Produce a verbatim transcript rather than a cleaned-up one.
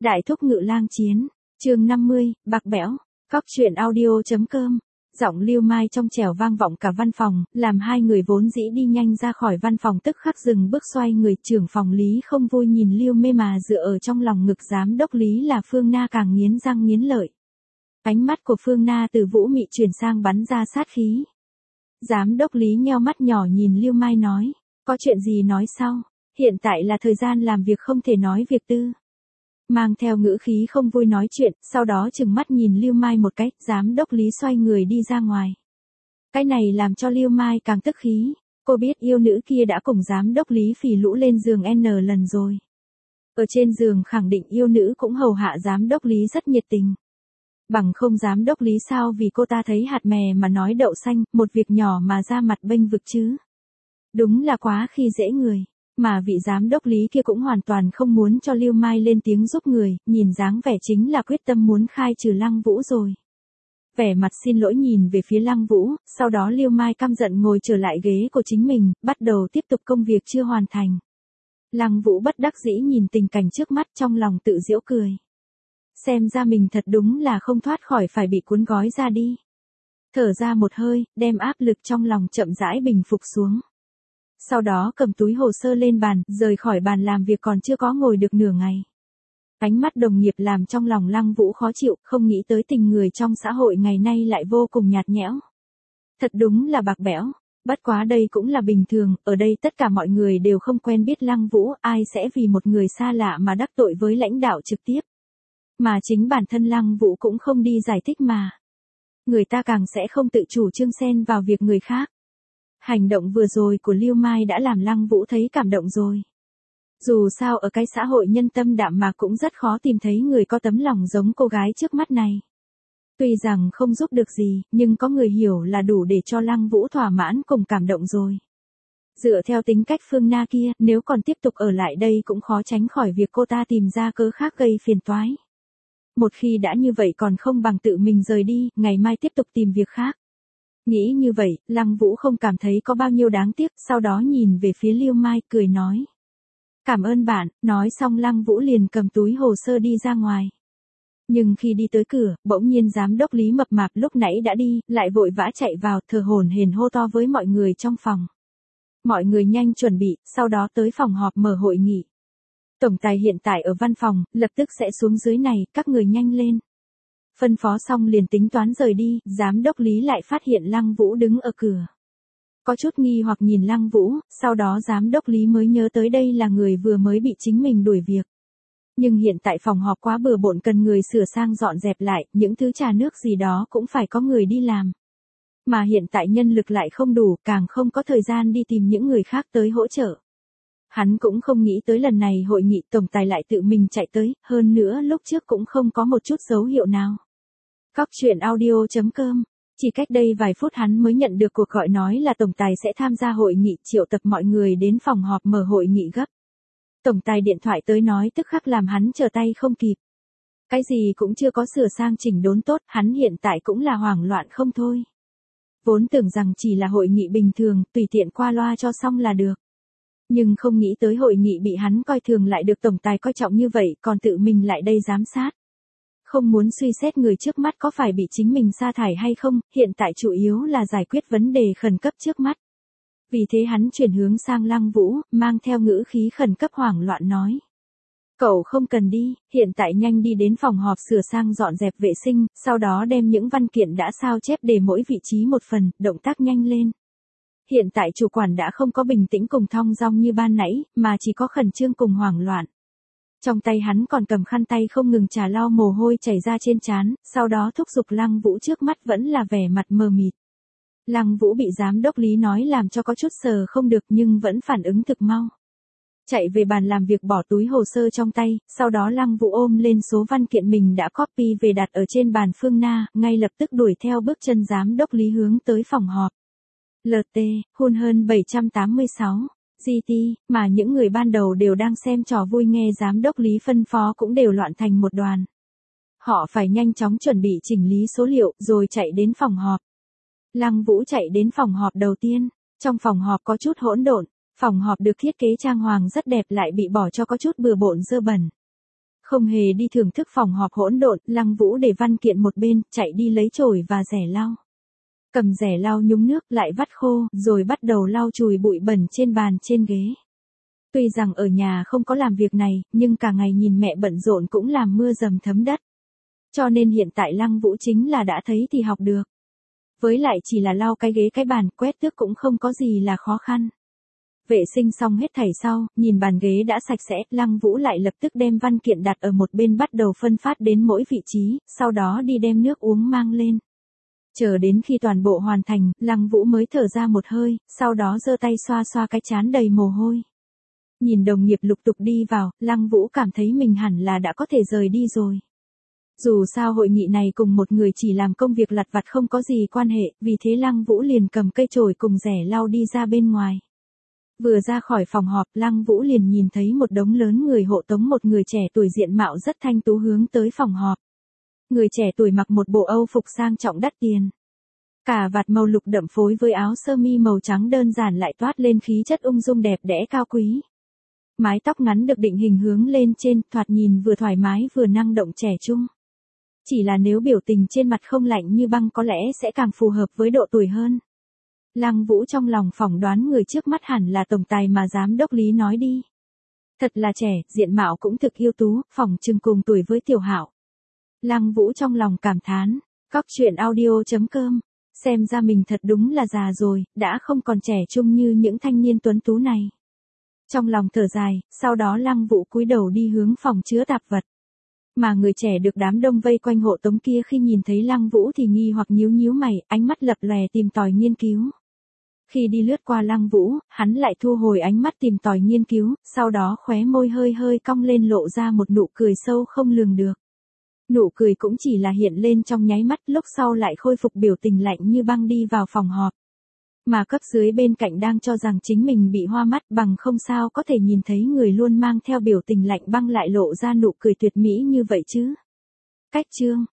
Đại thúc ngự lang chiến, chương năm mươi, bạc bẽo, cóc truyện audio.com. Giọng Lưu Mai trong trẻo vang vọng cả văn phòng, làm hai người vốn dĩ đi nhanh ra khỏi văn phòng tức khắc dừng bước xoay người. Trưởng phòng Lý không vui nhìn Lưu Mê mà dựa ở trong lòng ngực giám đốc Lý là Phương Na càng nghiến răng nghiến lợi. Ánh mắt của Phương Na từ vũ mị chuyển sang bắn ra sát khí. Giám đốc Lý nheo mắt nhỏ nhìn Lưu Mai nói, có chuyện gì nói sau, hiện tại là thời gian làm việc không thể nói việc tư. Mang theo ngữ khí không vui nói chuyện, sau đó trừng mắt nhìn Lưu Mai một cái, giám đốc Lý xoay người đi ra ngoài. Cái này làm cho Lưu Mai càng tức khí, cô biết yêu nữ kia đã cùng giám đốc Lý phỉ lũ lên giường N lần rồi. Ở trên giường khẳng định yêu nữ cũng hầu hạ giám đốc Lý rất nhiệt tình. Bằng không giám đốc Lý sao vì cô ta thấy hạt mè mà nói đậu xanh, một việc nhỏ mà ra mặt bênh vực chứ. Đúng là quá khi dễ người. Mà vị giám đốc Lý kia cũng hoàn toàn không muốn cho Lưu Mai lên tiếng giúp người, nhìn dáng vẻ chính là quyết tâm muốn khai trừ Lăng Vũ rồi. Vẻ mặt xin lỗi nhìn về phía Lăng Vũ, sau đó Lưu Mai căm giận ngồi trở lại ghế của chính mình, bắt đầu tiếp tục công việc chưa hoàn thành. Lăng Vũ bất đắc dĩ nhìn tình cảnh trước mắt trong lòng tự giễu cười. Xem ra mình thật đúng là không thoát khỏi phải bị cuốn gói ra đi. Thở ra một hơi, đem áp lực trong lòng chậm rãi bình phục xuống. Sau đó cầm túi hồ sơ lên bàn, rời khỏi bàn làm việc còn chưa có ngồi được nửa ngày. Ánh mắt đồng nghiệp làm trong lòng Lăng Vũ khó chịu, không nghĩ tới tình người trong xã hội ngày nay lại vô cùng nhạt nhẽo. Thật đúng là bạc bẽo, bất quá đây cũng là bình thường, ở đây tất cả mọi người đều không quen biết Lăng Vũ, ai sẽ vì một người xa lạ mà đắc tội với lãnh đạo trực tiếp. Mà chính bản thân Lăng Vũ cũng không đi giải thích mà. Người ta càng sẽ không tự chủ trương xen vào việc người khác. Hành động vừa rồi của Lưu Mai đã làm Lăng Vũ thấy cảm động rồi. Dù sao ở cái xã hội nhân tâm đạm mà cũng rất khó tìm thấy người có tấm lòng giống cô gái trước mắt này. Tuy rằng không giúp được gì, nhưng có người hiểu là đủ để cho Lăng Vũ thỏa mãn cùng cảm động rồi. Dựa theo tính cách Phương Na kia, nếu còn tiếp tục ở lại đây cũng khó tránh khỏi việc cô ta tìm ra cớ khác gây phiền toái. Một khi đã như vậy còn không bằng tự mình rời đi, ngày mai tiếp tục tìm việc khác. Nghĩ như vậy, Lăng Vũ không cảm thấy có bao nhiêu đáng tiếc, sau đó nhìn về phía Lưu Mai, cười nói. Cảm ơn bạn, nói xong Lăng Vũ liền cầm túi hồ sơ đi ra ngoài. Nhưng khi đi tới cửa, bỗng nhiên giám đốc Lý mập mạp lúc nãy đã đi, lại vội vã chạy vào, thở hổn hển hô to với mọi người trong phòng. Mọi người nhanh chuẩn bị, sau đó tới phòng họp mở hội nghị. Tổng tài hiện tại ở văn phòng, lập tức sẽ xuống dưới này, các người nhanh lên. Phân phó xong liền tính toán rời đi, giám đốc Lý lại phát hiện Lăng Vũ đứng ở cửa. Có chút nghi hoặc nhìn Lăng Vũ, sau đó giám đốc Lý mới nhớ tới đây là người vừa mới bị chính mình đuổi việc. Nhưng hiện tại phòng họp quá bừa bộn cần người sửa sang dọn dẹp lại, những thứ trà nước gì đó cũng phải có người đi làm. Mà hiện tại nhân lực lại không đủ, càng không có thời gian đi tìm những người khác tới hỗ trợ. Hắn cũng không nghĩ tới lần này hội nghị tổng tài lại tự mình chạy tới, hơn nữa lúc trước cũng không có một chút dấu hiệu nào. Cóc truyện audio.com. Chỉ cách đây vài phút hắn mới nhận được cuộc gọi nói là tổng tài sẽ tham gia hội nghị, triệu tập mọi người đến phòng họp mở hội nghị gấp. Tổng tài điện thoại tới nói tức khắc làm hắn trở tay không kịp. Cái gì cũng chưa có sửa sang chỉnh đốn tốt, hắn hiện tại cũng là hoảng loạn không thôi. Vốn tưởng rằng chỉ là hội nghị bình thường, tùy tiện qua loa cho xong là được. Nhưng không nghĩ tới hội nghị bị hắn coi thường lại được tổng tài coi trọng như vậy, còn tự mình lại đây giám sát. Không muốn suy xét người trước mắt có phải bị chính mình sa thải hay không, hiện tại chủ yếu là giải quyết vấn đề khẩn cấp trước mắt. Vì thế hắn chuyển hướng sang Lăng Vũ, mang theo ngữ khí khẩn cấp hoảng loạn nói. Cậu không cần đi, hiện tại nhanh đi đến phòng họp sửa sang dọn dẹp vệ sinh, sau đó đem những văn kiện đã sao chép để mỗi vị trí một phần, động tác nhanh lên. Hiện tại chủ quản đã không có bình tĩnh cùng thong dong như ban nãy, mà chỉ có khẩn trương cùng hoảng loạn. Trong tay hắn còn cầm khăn tay không ngừng trà lau mồ hôi chảy ra trên trán, sau đó thúc giục Lăng Vũ trước mắt vẫn là vẻ mặt mờ mịt. Lăng Vũ bị giám đốc Lý nói làm cho có chút sờ không được nhưng vẫn phản ứng thực mau. Chạy về bàn làm việc bỏ túi hồ sơ trong tay, sau đó Lăng Vũ ôm lên số văn kiện mình đã copy về đặt ở trên bàn Phương Na, ngay lập tức đuổi theo bước chân giám đốc Lý hướng tới phòng họp. lờ tê, hun hơn bảy trăm tám mươi sáu. giê tê, mà những người ban đầu đều đang xem trò vui nghe giám đốc Lý phân phó cũng đều loạn thành một đoàn. Họ phải nhanh chóng chuẩn bị chỉnh lý số liệu rồi chạy đến phòng họp. Lăng Vũ chạy đến phòng họp đầu tiên, trong phòng họp có chút hỗn độn, phòng họp được thiết kế trang hoàng rất đẹp lại bị bỏ cho có chút bừa bộn dơ bẩn. Không hề đi thưởng thức phòng họp hỗn độn, Lăng Vũ để văn kiện một bên, chạy đi lấy chổi và rẻ lau. Cầm rẻ lau nhúng nước lại vắt khô, rồi bắt đầu lau chùi bụi bẩn trên bàn trên ghế. Tuy rằng ở nhà không có làm việc này, nhưng cả ngày nhìn mẹ bận rộn cũng làm mưa dầm thấm đất. Cho nên hiện tại Lăng Vũ chính là đã thấy thì học được. Với lại chỉ là lau cái ghế cái bàn, quét tước cũng không có gì là khó khăn. Vệ sinh xong hết thảy sau, nhìn bàn ghế đã sạch sẽ, Lăng Vũ lại lập tức đem văn kiện đặt ở một bên bắt đầu phân phát đến mỗi vị trí, sau đó đi đem nước uống mang lên. Chờ đến khi toàn bộ hoàn thành, Lăng Vũ mới thở ra một hơi, sau đó giơ tay xoa xoa cái trán đầy mồ hôi. Nhìn đồng nghiệp lục tục đi vào, Lăng Vũ cảm thấy mình hẳn là đã có thể rời đi rồi. Dù sao hội nghị này cùng một người chỉ làm công việc lặt vặt không có gì quan hệ, vì thế Lăng Vũ liền cầm cây chổi cùng rẻ lau đi ra bên ngoài. Vừa ra khỏi phòng họp, Lăng Vũ liền nhìn thấy một đống lớn người hộ tống một người trẻ tuổi diện mạo rất thanh tú hướng tới phòng họp. Người trẻ tuổi mặc một bộ Âu phục sang trọng đắt tiền. Cà vạt màu lục đậm phối với áo sơ mi màu trắng đơn giản lại toát lên khí chất ung dung đẹp đẽ cao quý. Mái tóc ngắn được định hình hướng lên trên, thoạt nhìn vừa thoải mái vừa năng động trẻ trung. Chỉ là nếu biểu tình trên mặt không lạnh như băng có lẽ sẽ càng phù hợp với độ tuổi hơn. Lăng Vũ trong lòng phỏng đoán người trước mắt hẳn là tổng tài mà giám đốc Lý nói đi. Thật là trẻ, diện mạo cũng thực ưu tú, phỏng chừng cùng tuổi với Tiểu Hạo. Lăng Vũ trong lòng cảm thán, cóc truyện audio chấm com, xem ra mình thật đúng là già rồi, đã không còn trẻ trung như những thanh niên tuấn tú này. Trong lòng thở dài, sau đó Lăng Vũ cúi đầu đi hướng phòng chứa tạp vật. Mà người trẻ được đám đông vây quanh hộ tống kia khi nhìn thấy Lăng Vũ thì nghi hoặc nhíu nhíu mày, ánh mắt lập lòe tìm tòi nghiên cứu. Khi đi lướt qua Lăng Vũ, hắn lại thu hồi ánh mắt tìm tòi nghiên cứu, sau đó khóe môi hơi hơi cong lên lộ ra một nụ cười sâu không lường được. Nụ cười cũng chỉ là hiện lên trong nháy mắt, lúc sau lại khôi phục biểu tình lạnh như băng đi vào phòng họp. Mà cấp dưới bên cạnh đang cho rằng chính mình bị hoa mắt bằng không sao có thể nhìn thấy người luôn mang theo biểu tình lạnh băng lại lộ ra nụ cười tuyệt mỹ như vậy chứ. Cách chương